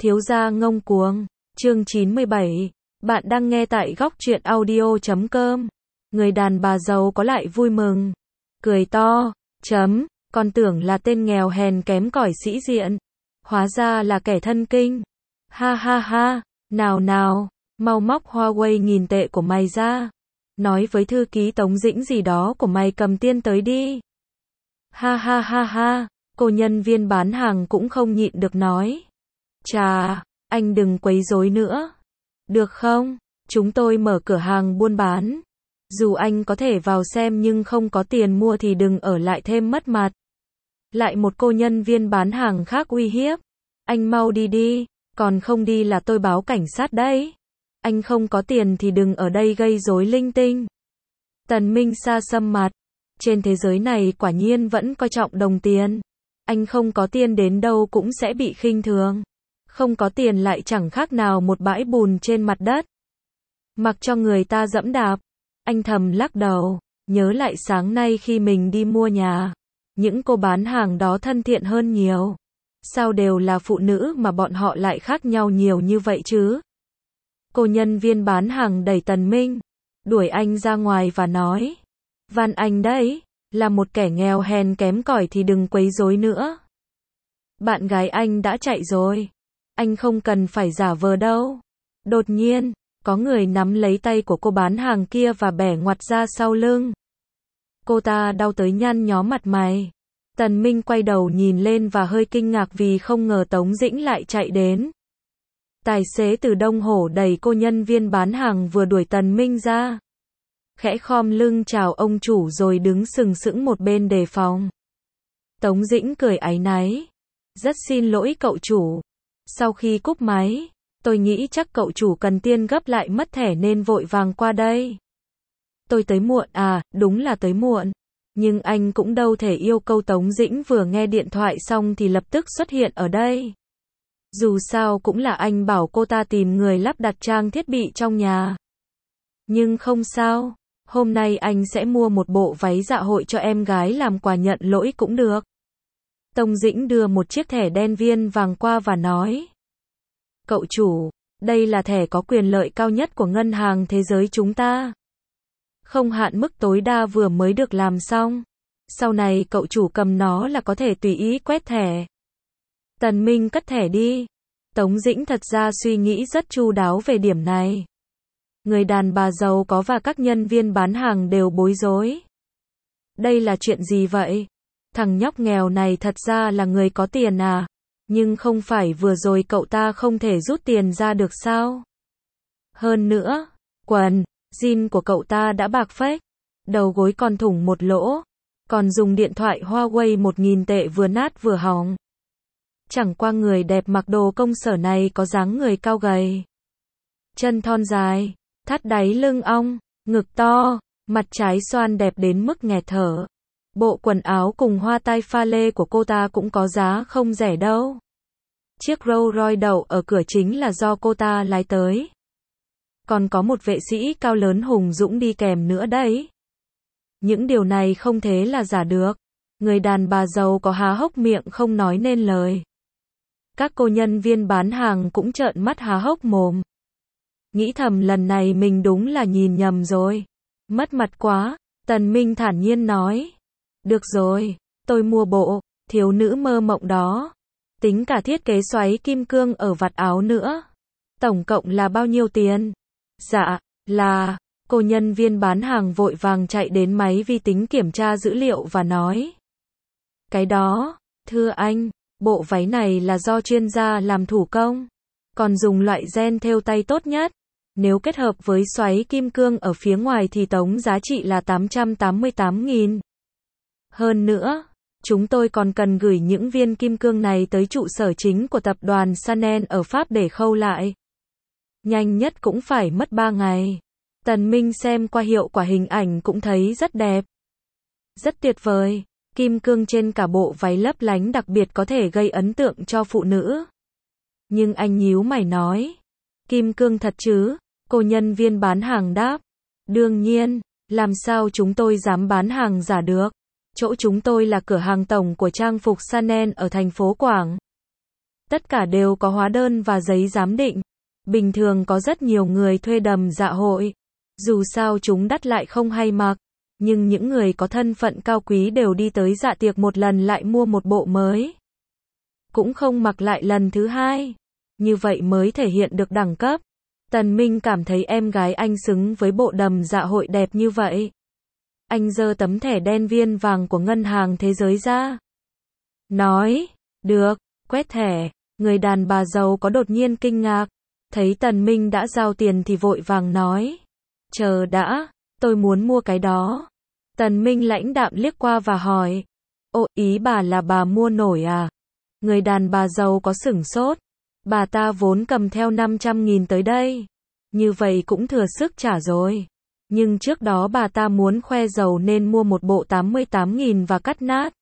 Thiếu gia ngông cuồng, chương 97. Bạn đang nghe tại góc truyện audio.com. Người đàn bà giàu có lại vui mừng. Cười to, con tưởng là tên nghèo hèn kém cỏi sĩ diện. Hóa ra là kẻ thân kinh. Ha ha ha, nào, mau móc Huawei 1000 tệ của mày ra. Nói với thư ký Tống Dĩnh gì đó của mày cầm tiền tới đi. Ha ha ha ha, cô nhân viên bán hàng cũng không nhịn được nói. Chà, anh đừng quấy rối nữa. Được không? Chúng tôi mở cửa hàng buôn bán. Dù anh có thể vào xem nhưng không có tiền mua thì đừng ở lại thêm mất mặt. Lại một cô nhân viên bán hàng khác uy hiếp. Anh mau đi đi, còn không đi là tôi báo cảnh sát đấy. Anh không có tiền thì đừng ở đây gây rối linh tinh. Tần Minh Sa sầm mặt. Trên thế giới này quả nhiên vẫn coi trọng đồng tiền. Anh không có tiền đến đâu cũng sẽ bị khinh thường. Không có tiền lại chẳng khác nào một bãi bùn trên mặt đất. Mặc cho người ta dẫm đạp. Anh thầm lắc đầu, nhớ lại sáng nay khi mình đi mua nhà. Những cô bán hàng đó thân thiện hơn nhiều. Sao đều là phụ nữ mà bọn họ lại khác nhau nhiều như vậy chứ? Cô nhân viên bán hàng đẩy Tần Minh, đuổi anh ra ngoài và nói. Van anh đấy, là một kẻ nghèo hèn kém cỏi thì đừng quấy rối nữa. Bạn gái anh đã chạy rồi. Anh không cần phải giả vờ đâu. Đột nhiên, có người nắm lấy tay của cô bán hàng kia và bẻ ngoặt ra sau lưng. Cô ta đau tới nhăn nhó mặt mày. Tần Minh quay đầu nhìn lên và hơi kinh ngạc vì không ngờ Tống Dĩnh lại chạy đến. Tài xế từ Đông Hổ đẩy cô nhân viên bán hàng vừa đuổi Tần Minh ra. Khẽ khom lưng chào ông chủ rồi đứng sừng sững một bên đề phòng. Tống Dĩnh cười áy náy. Rất xin lỗi cậu chủ. Sau khi cúp máy, tôi nghĩ chắc cậu chủ cần tiền gấp lại mất thẻ nên vội vàng qua đây. Tôi tới muộn à, đúng là tới muộn. Nhưng anh cũng đâu thể yêu cầu. Tống Dĩnh vừa nghe điện thoại xong thì lập tức xuất hiện ở đây. Dù sao cũng là anh bảo cô ta tìm người lắp đặt trang thiết bị trong nhà. Nhưng không sao, hôm nay anh sẽ mua một bộ váy dạ hội cho em gái làm quà nhận lỗi cũng được. Tống Dĩnh đưa một chiếc thẻ đen viên vàng qua và nói. Cậu chủ, đây là thẻ có quyền lợi cao nhất của ngân hàng thế giới chúng ta. Không hạn mức tối đa vừa mới được làm xong. Sau này cậu chủ cầm nó là có thể tùy ý quét thẻ. Tần Minh cất thẻ đi. Tống Dĩnh thật ra suy nghĩ rất chu đáo về điểm này. Người đàn bà giàu có và các nhân viên bán hàng đều bối rối. Đây là chuyện gì vậy? Thằng nhóc nghèo này thật ra là người có tiền à? Nhưng không phải vừa rồi cậu ta không thể rút tiền ra được sao? Hơn nữa, quần jean của cậu ta đã bạc phách, đầu gối còn thủng một lỗ, còn dùng điện thoại Huawei 1000 tệ vừa nát vừa hỏng. Chẳng qua người đẹp mặc đồ công sở này có dáng người cao gầy, chân thon dài, thắt đáy lưng ong, ngực to, mặt trái xoan đẹp đến mức nghẹt thở. Bộ quần áo cùng hoa tai pha lê của cô ta cũng có giá không rẻ đâu. Chiếc Rolls Royce đậu ở cửa chính là do cô ta lái tới. Còn có một vệ sĩ cao lớn hùng dũng đi kèm nữa đấy. Những điều này không thể là giả được. Người đàn bà giàu có há hốc miệng không nói nên lời. Các cô nhân viên bán hàng cũng trợn mắt há hốc mồm. Nghĩ thầm lần này mình đúng là nhìn nhầm rồi. Mất mặt quá, Tần Minh thản nhiên nói. Được rồi, tôi mua bộ thiếu nữ mơ mộng đó. Tính cả thiết kế xoáy kim cương ở vạt áo nữa. Tổng cộng là bao nhiêu tiền? Dạ, là, cô nhân viên bán hàng vội vàng chạy đến máy vi tính kiểm tra dữ liệu và nói. Cái đó, thưa anh, bộ váy này là do chuyên gia làm thủ công. Còn dùng loại ren thêu tay tốt nhất. Nếu kết hợp với xoáy kim cương ở phía ngoài thì tổng giá trị là 888.000. Hơn nữa, chúng tôi còn cần gửi những viên kim cương này tới trụ sở chính của tập đoàn Chanel ở Pháp để khâu lại. Nhanh nhất cũng phải mất 3 ngày. Tần Minh xem qua hiệu quả hình ảnh cũng thấy rất đẹp. Rất tuyệt vời. Kim cương trên cả bộ váy lấp lánh đặc biệt có thể gây ấn tượng cho phụ nữ. Nhưng anh nhíu mày nói. Kim cương thật chứ? Cô nhân viên bán hàng đáp. Đương nhiên, làm sao chúng tôi dám bán hàng giả được? Chỗ chúng tôi là cửa hàng tổng của trang phục Chanel ở thành phố Quảng. Tất cả đều có hóa đơn và giấy giám định. Bình thường có rất nhiều người thuê đầm dạ hội. Dù sao chúng đắt lại không hay mặc. Nhưng những người có thân phận cao quý đều đi tới dạ tiệc một lần lại mua một bộ mới. Cũng không mặc lại lần thứ hai. Như vậy mới thể hiện được đẳng cấp. Tần Minh cảm thấy em gái anh xứng với bộ đầm dạ hội đẹp như vậy. Anh giơ tấm thẻ đen viên vàng của ngân hàng thế giới ra. Nói, được, quét thẻ. Người đàn bà giàu có đột nhiên kinh ngạc. Thấy Tần Minh đã giao tiền thì vội vàng nói. Chờ đã, tôi muốn mua cái đó. Tần Minh lãnh đạm liếc qua và hỏi. Ồ, ý bà là bà mua nổi à? Người đàn bà giàu có sửng sốt. Bà ta vốn cầm theo 500.000 tới đây. Như vậy cũng thừa sức trả rồi. Nhưng trước đó bà ta muốn khoe giàu nên mua một bộ 88.000 và cắt nát.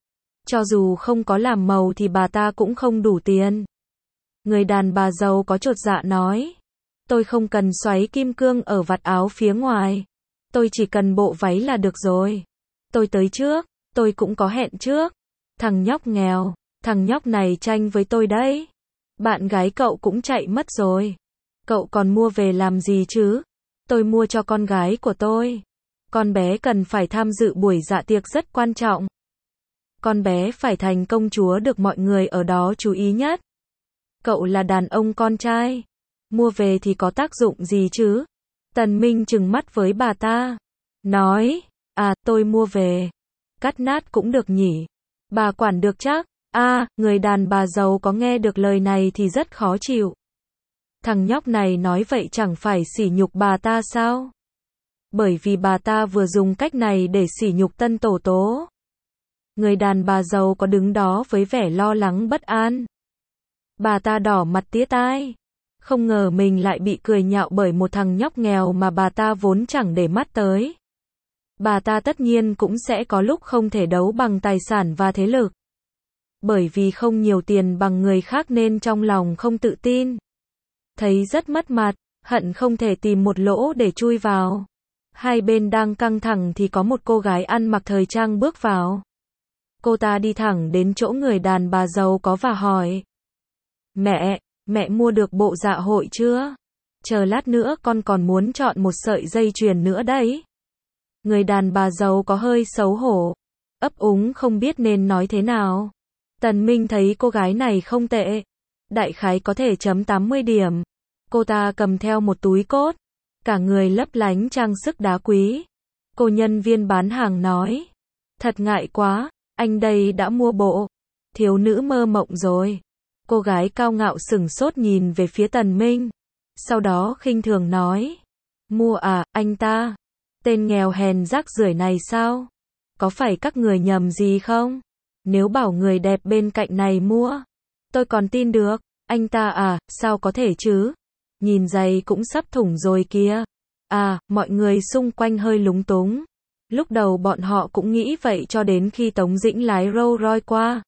Cho dù không có làm màu thì bà ta cũng không đủ tiền. Người đàn bà giàu có chột dạ nói. Tôi không cần xoáy kim cương ở vạt áo phía ngoài. Tôi chỉ cần bộ váy là được rồi. Tôi tới trước, tôi cũng có hẹn trước. Thằng nhóc nghèo, thằng nhóc này tranh với tôi đấy. Bạn gái cậu cũng chạy mất rồi. Cậu còn mua về làm gì chứ? Tôi mua cho con gái của tôi. Con bé cần phải tham dự buổi dạ tiệc rất quan trọng. Con bé phải thành công chúa được mọi người ở đó chú ý nhất. Cậu là đàn ông con trai. Mua về thì có tác dụng gì chứ? Tần Minh trừng mắt với bà ta. Nói, à, tôi mua về. Cắt nát cũng được nhỉ? Bà quản được chắc? Người đàn bà giàu có nghe được lời này thì rất khó chịu. Thằng nhóc này nói vậy chẳng phải sỉ nhục bà ta sao? Bởi vì bà ta vừa dùng cách này để sỉ nhục tân tổ tố. Người đàn bà giàu có đứng đó với vẻ lo lắng bất an. Bà ta đỏ mặt tía tai. Không ngờ mình lại bị cười nhạo bởi một thằng nhóc nghèo mà bà ta vốn chẳng để mắt tới. Bà ta tất nhiên cũng sẽ có lúc không thể đấu bằng tài sản và thế lực. Bởi vì không nhiều tiền bằng người khác nên trong lòng không tự tin. Thấy rất mất mặt, hận không thể tìm một lỗ để chui vào. Hai bên đang căng thẳng thì có một cô gái ăn mặc thời trang bước vào. Cô ta đi thẳng đến chỗ người đàn bà giàu có và hỏi. Mẹ mua được bộ dạ hội chưa? Chờ lát nữa con còn muốn chọn một sợi dây chuyền nữa đấy. Người đàn bà giàu có hơi xấu hổ, ấp úng không biết nên nói thế nào. Tần Minh thấy cô gái này không tệ. Đại khái có thể chấm 80 điểm. Cô ta cầm theo một túi cốt. Cả người lấp lánh trang sức đá quý. Cô nhân viên bán hàng nói. Thật ngại quá, anh đây đã mua bộ. Thiếu nữ mơ mộng rồi. Cô gái cao ngạo sửng sốt nhìn về phía Tần Minh. Sau đó khinh thường nói. Mua à, anh ta? Tên nghèo hèn rác rưởi này sao? Có phải các người nhầm gì không? Nếu bảo người đẹp bên cạnh này mua, tôi còn tin được. Anh ta à, sao có thể chứ? Nhìn giày cũng sắp thủng rồi kìa. Mọi người xung quanh hơi lúng túng. Lúc đầu bọn họ cũng nghĩ vậy cho đến khi Tống Dĩnh lái Rolls Royce qua.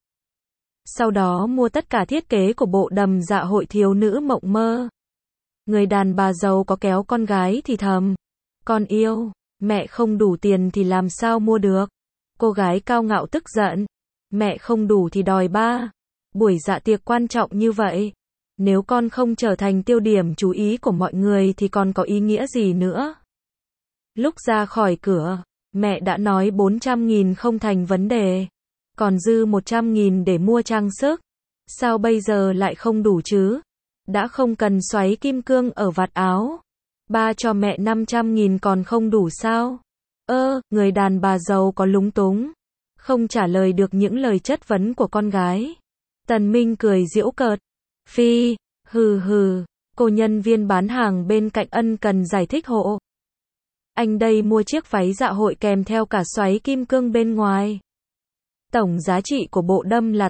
Sau đó mua tất cả thiết kế của bộ đầm dạ hội thiếu nữ mộng mơ. Người đàn bà giàu có kéo con gái thì thầm. Con yêu, mẹ không đủ tiền thì làm sao mua được? Cô gái cao ngạo tức giận. Mẹ không đủ thì đòi ba. Buổi dạ tiệc quan trọng như vậy. Nếu con không trở thành tiêu điểm chú ý của mọi người thì còn có ý nghĩa gì nữa? Lúc ra khỏi cửa, mẹ đã nói 400.000 không thành vấn đề. Còn dư 100.000 để mua trang sức. Sao bây giờ lại không đủ chứ? Đã không cần xoáy kim cương ở vạt áo. Ba cho mẹ 500.000 còn không đủ sao? Người đàn bà giàu có lúng túng. Không trả lời được những lời chất vấn của con gái. Tần Minh cười giễu cợt. Phi, hừ, cô nhân viên bán hàng bên cạnh ân cần giải thích hộ. Anh đây mua chiếc váy dạ hội kèm theo cả xoáy kim cương bên ngoài. Tổng giá trị của bộ đâm là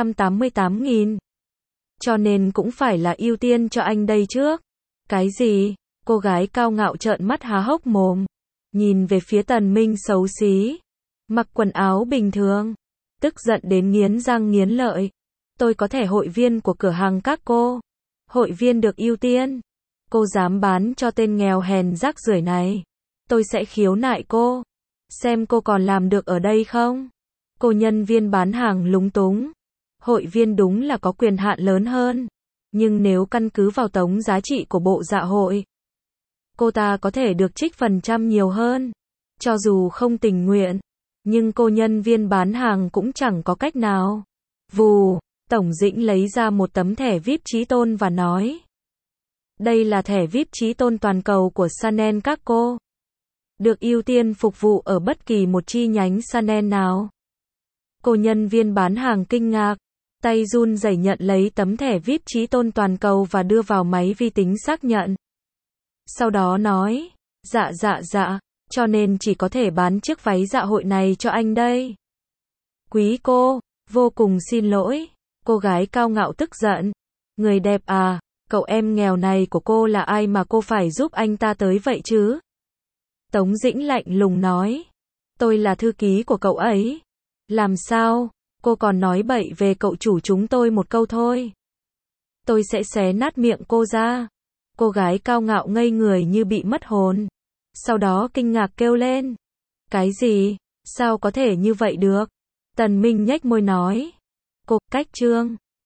888.000. Cho nên cũng phải là ưu tiên cho anh đây trước. Cái gì? Cô gái cao ngạo trợn mắt há hốc mồm. Nhìn về phía Tần Minh xấu xí. Mặc quần áo bình thường. Tức giận đến nghiến răng nghiến lợi. Tôi có thẻ hội viên của cửa hàng các cô. Hội viên được ưu tiên. Cô dám bán cho tên nghèo hèn rác rưởi này. Tôi sẽ khiếu nại cô. Xem cô còn làm được ở đây không? Cô nhân viên bán hàng lúng túng. Hội viên đúng là có quyền hạn lớn hơn. Nhưng nếu căn cứ vào tổng giá trị của bộ dạ hội, cô ta có thể được trích phần trăm nhiều hơn. Cho dù không tình nguyện, nhưng cô nhân viên bán hàng cũng chẳng có cách nào. Vù, Tổng Dĩnh lấy ra một tấm thẻ VIP trí tôn và nói. Đây là thẻ VIP trí tôn toàn cầu của Chanel các cô. Được ưu tiên phục vụ ở bất kỳ một chi nhánh Chanel nào. Cô nhân viên bán hàng kinh ngạc, tay run rẩy nhận lấy tấm thẻ VIP trí tôn toàn cầu và đưa vào máy vi tính xác nhận. Sau đó nói, dạ, cho nên chỉ có thể bán chiếc váy dạ hội này cho anh đây. Quý cô, vô cùng xin lỗi. Cô gái cao ngạo tức giận. Người đẹp à, cậu em nghèo này của cô là ai mà cô phải giúp anh ta tới vậy chứ? Tống Dĩnh lạnh lùng nói. Tôi là thư ký của cậu ấy. Làm sao? Cô còn nói bậy về cậu chủ chúng tôi một câu thôi. Tôi sẽ xé nát miệng cô ra. Cô gái cao ngạo ngây người như bị mất hồn. Sau đó kinh ngạc kêu lên. Cái gì? Sao có thể như vậy được? Tần Minh nhếch môi nói. Cô, cách trương.